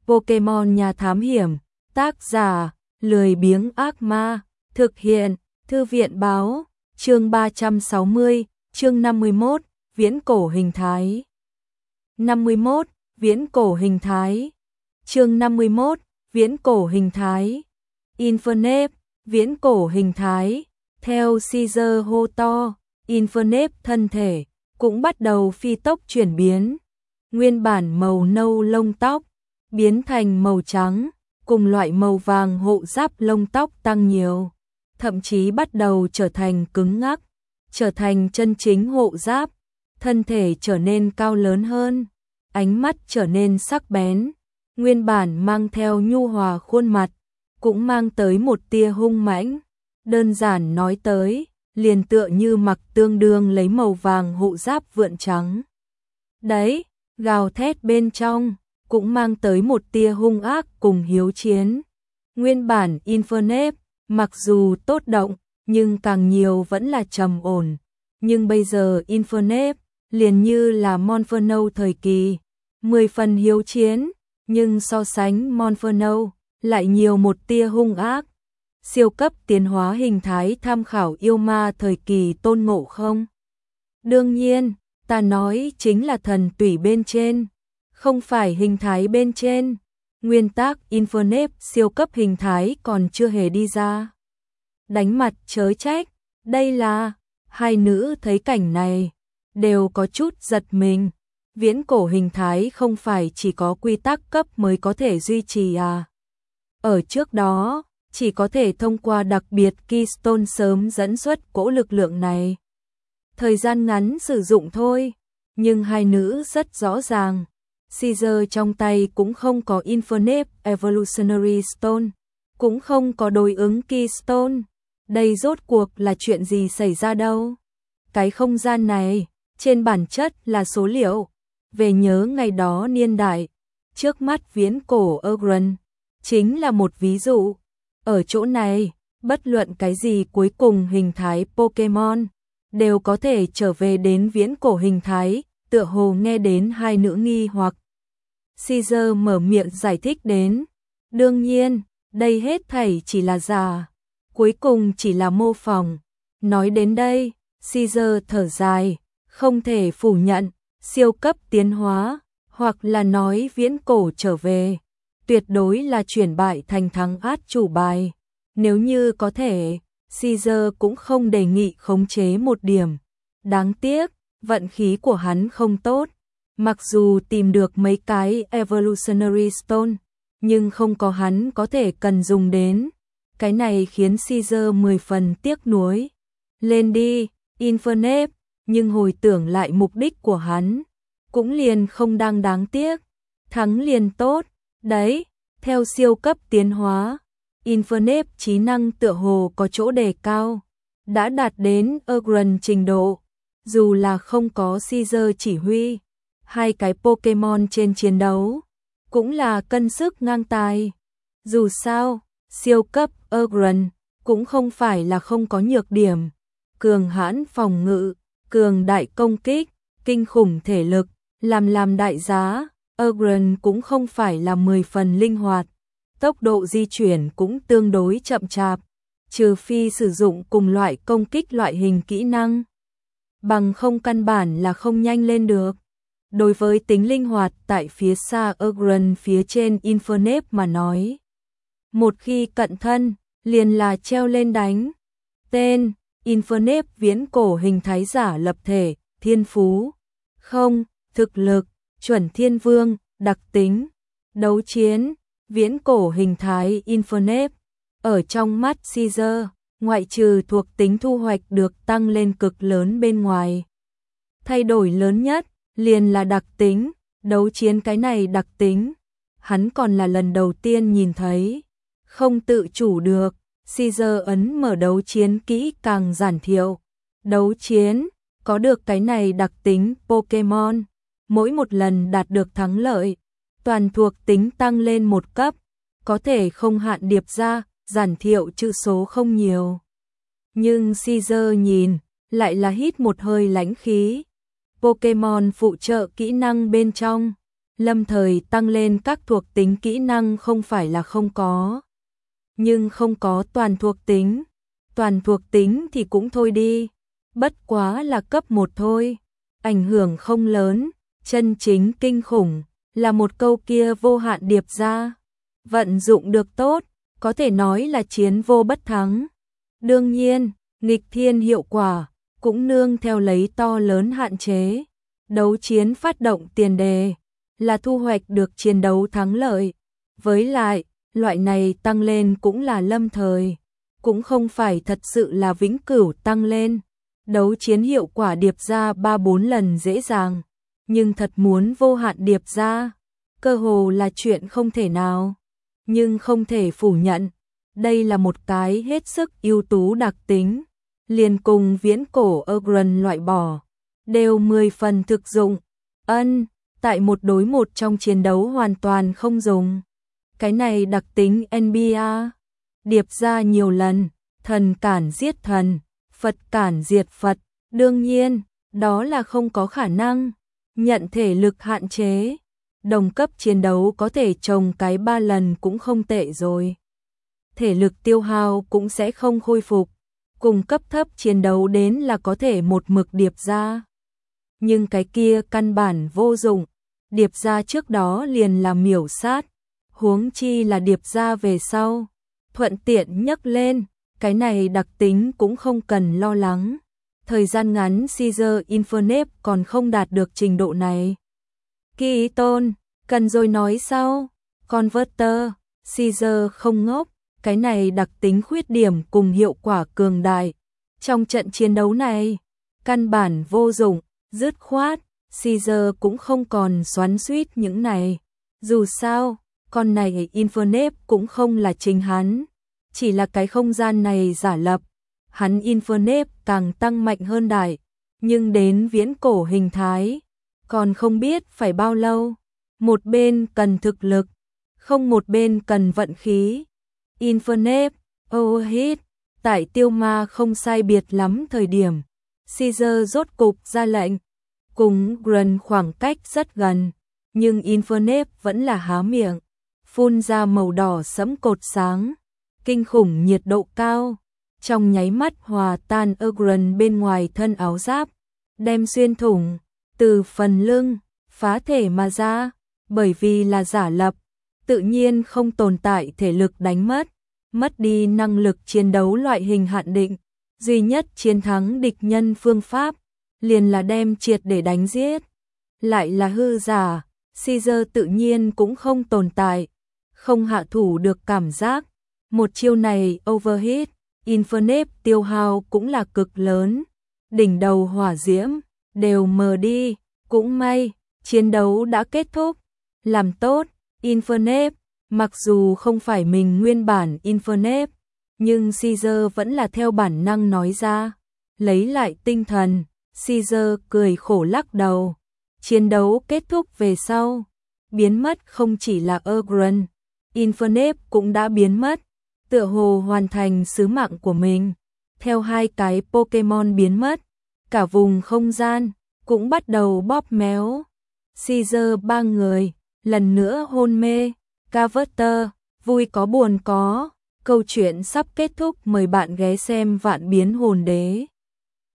Pokemon nhà thám hiểm, tác giả, lười biếng ác ma, thực hiện, thư viện báo, chương 360, chương 51, viễn cổ hình thái. 51, viễn cổ hình thái. Chương 51, viễn cổ hình thái. Infernape, viễn cổ hình thái. Theo Caesar hô to, Infernape thân thể cũng bắt đầu phi tốc chuyển biến. Nguyên bản màu nâu lông tóc biến thành màu trắng, cùng loại màu vàng hộ giáp lông tóc tăng nhiều, thậm chí bắt đầu trở thành cứng ngắc, trở thành chân chính hộ giáp, thân thể trở nên cao lớn hơn, ánh mắt trở nên sắc bén, nguyên bản mang theo nhu hòa khuôn mặt, cũng mang tới một tia hung mãnh, đơn giản nói tới, liền tựa như mặc tương đương lấy màu vàng hộ giáp vượn trắng. Đấy, gào thét bên trong cũng mang tới một tia hung ác cùng hiếu chiến. Nguyên bản Infernape, mặc dù tốt động, nhưng càng nhiều vẫn là trầm ổn. Nhưng bây giờ Infernape, liền như là Monferno thời kỳ, 10 phần hiếu chiến, nhưng so sánh Monferno, lại nhiều một tia hung ác. Siêu cấp tiến hóa hình thái tham khảo yêu ma thời kỳ Tôn Ngộ Không. Đương nhiên, ta nói chính là thần tủy bên trên, không phải hình thái bên trên. Nguyên tác Infernape siêu cấp hình thái còn chưa hề đi ra. Đánh mặt chớ trách, đây là, hai nữ thấy cảnh này, đều có chút giật mình. Viễn cổ hình thái không phải chỉ có quy tắc cấp mới có thể duy trì à. Ở trước đó, chỉ có thể thông qua đặc biệt Keystone sớm dẫn xuất cỗ lực lượng này. Thời gian ngắn sử dụng thôi, nhưng hai nữ rất rõ ràng. Caesar trong tay cũng không có Infernape Evolutionary Stone, cũng không có đối ứng Keystone. Đây rốt cuộc là chuyện gì xảy ra đâu? Cái không gian này, trên bản chất là số liệu, về nhớ ngày đó niên đại, trước mắt viễn cổ Ogren, chính là một ví dụ. Ở chỗ này, bất luận cái gì cuối cùng hình thái Pokemon, đều có thể trở về đến viễn cổ hình thái, tựa hồ nghe đến hai nữ nghi hoặc. Caesar mở miệng giải thích đến, đương nhiên, đây hết thảy chỉ là giả, cuối cùng chỉ là mô phỏng. Nói đến đây, Caesar thở dài, không thể phủ nhận, siêu cấp tiến hóa, hoặc là nói viễn cổ trở về, tuyệt đối là chuyển bại thành thắng át chủ bài. Nếu như có thể, Caesar cũng không đề nghị khống chế một điểm. Đáng tiếc, vận khí của hắn không tốt. Mặc dù tìm được mấy cái Evolutionary Stone, nhưng không có hắn có thể cần dùng đến. Cái này khiến Caesar 10 phần tiếc nuối. Lên đi, Infernape, nhưng hồi tưởng lại mục đích của hắn, cũng liền không đang đáng tiếc. Thắng liền tốt, đấy, theo siêu cấp tiến hóa, Infernape trí năng tựa hồ có chỗ đề cao, đã đạt đến Ogren trình độ, dù là không có Caesar chỉ huy. Hai cái Pokemon trên chiến đấu, cũng là cân sức ngang tài. Dù sao, siêu cấp Ogren cũng không phải là không có nhược điểm. Cường hãn phòng ngự, cường đại công kích, kinh khủng thể lực, làm đại giá, Ogren cũng không phải là 10 phần linh hoạt. Tốc độ di chuyển cũng tương đối chậm chạp, trừ phi sử dụng cùng loại công kích loại hình kỹ năng. Bằng không căn bản là không nhanh lên được. Đối với tính linh hoạt tại phía xa Ogren phía trên Infernape mà nói, một khi cận thân, liền là treo lên đánh. Tên, Infernape viễn cổ hình thái giả lập thể, thiên phú, không, thực lực, chuẩn thiên vương, đặc tính, đấu chiến, viễn cổ hình thái Infernape. Ở trong mắt Caesar, ngoại trừ thuộc tính thu hoạch được tăng lên cực lớn bên ngoài. Thay đổi lớn nhất, liền là đặc tính, đấu chiến cái này đặc tính. Hắn còn là lần đầu tiên nhìn thấy, không tự chủ được, Caesar ấn mở đấu chiến kỹ càng giản thiệu. Đấu chiến, có được cái này đặc tính Pokemon, mỗi một lần đạt được thắng lợi, toàn thuộc tính tăng lên một cấp, có thể không hạn điệp ra, giản thiệu chữ số không nhiều. Nhưng Caesar nhìn, lại là hít một hơi lãnh khí. Pokemon phụ trợ kỹ năng bên trong, Lâm thời tăng lên các thuộc tính kỹ năng không phải là không có, nhưng không có toàn thuộc tính thì cũng thôi đi, bất quá là cấp 1 thôi, ảnh hưởng không lớn, chân chính kinh khủng là một câu kia vô hạn điệp ra, vận dụng được tốt, có thể nói là chiến vô bất thắng. Đương nhiên, nghịch thiên hiệu quả cũng nương theo lấy to lớn hạn chế. Đấu chiến phát động tiền đề là thu hoạch được chiến đấu thắng lợi. Với lại, loại này tăng lên cũng là lâm thời, cũng không phải thật sự là vĩnh cửu tăng lên. Đấu chiến hiệu quả điệp ra 3-4 lần dễ dàng, nhưng thật muốn vô hạn điệp ra, cơ hồ là chuyện không thể nào. Nhưng không thể phủ nhận, đây là một cái hết sức ưu tú đặc tính, liền cùng viễn cổ Ogren loại bỏ, đều 10 phần thực dụng. Tại một đối một trong chiến đấu hoàn toàn không dùng. Cái này đặc tính NBA, điệp ra nhiều lần, thần cản giết thần, Phật cản diệt Phật, đương nhiên, đó là không có khả năng, nhận thể lực hạn chế. Đồng cấp chiến đấu có thể trồng cái 3 lần cũng không tệ rồi. Thể lực tiêu hao cũng sẽ không khôi phục. Cùng cấp thấp chiến đấu đến là có thể một mực điệp ra. Nhưng cái kia căn bản vô dụng. Điệp ra trước đó liền là miểu sát. Huống chi là điệp ra về sau. Thuận tiện nhấc lên. Cái này đặc tính cũng không cần lo lắng. Thời gian ngắn Caesar Infernape còn không đạt được trình độ này. Kỳ tôn, cần rồi nói sau. Converter, Caesar không ngốc, cái này đặc tính khuyết điểm cùng hiệu quả cường đại. Trong trận chiến đấu này, căn bản vô dụng, dứt khoát, Caesar cũng không còn xoắn xuýt những này. Dù sao, con này Infernape cũng không là chính hắn, chỉ là cái không gian này giả lập. Hắn Infernape càng tăng mạnh hơn đại, nhưng đến viễn cổ hình thái, còn không biết phải bao lâu. Một bên cần thực lực, không một bên cần vận khí. Infernape, Overheat, tại tiêu ma không sai biệt lắm thời điểm. Caesar rốt cục ra lệnh, cùng Gren khoảng cách rất gần, nhưng Infernape vẫn là há miệng, phun ra màu đỏ sẫm cột sáng, kinh khủng nhiệt độ cao, trong nháy mắt hòa tan Gren bên ngoài thân áo giáp, đem xuyên thủng, từ phần lưng, phá thể mà ra, bởi vì là giả lập, tự nhiên không tồn tại thể lực đánh mất đi năng lực chiến đấu loại hình hạn định, duy nhất chiến thắng địch nhân phương pháp, liền là đem triệt để đánh giết. Lại là hư giả, Caesar tự nhiên cũng không tồn tại, không hạ thủ được cảm giác. Một chiêu này Overheat, Infernape tiêu hao cũng là cực lớn, đỉnh đầu hỏa diễm, đều mờ đi, cũng may, chiến đấu đã kết thúc, làm tốt, Infernape. Mặc dù không phải mình nguyên bản Infernape, nhưng Caesar vẫn là theo bản năng nói ra. Lấy lại tinh thần, Caesar cười khổ lắc đầu. Chiến đấu kết thúc về sau, biến mất không chỉ là Ogren, Infernape cũng đã biến mất, tựa hồ hoàn thành sứ mạng của mình. Theo hai cái Pokemon biến mất, cả vùng không gian cũng bắt đầu bóp méo. Caesar ba người lần nữa hôn mê. Carver, vui có buồn có, câu chuyện sắp kết thúc, mời bạn ghé xem Vạn Biến Hồn Đế.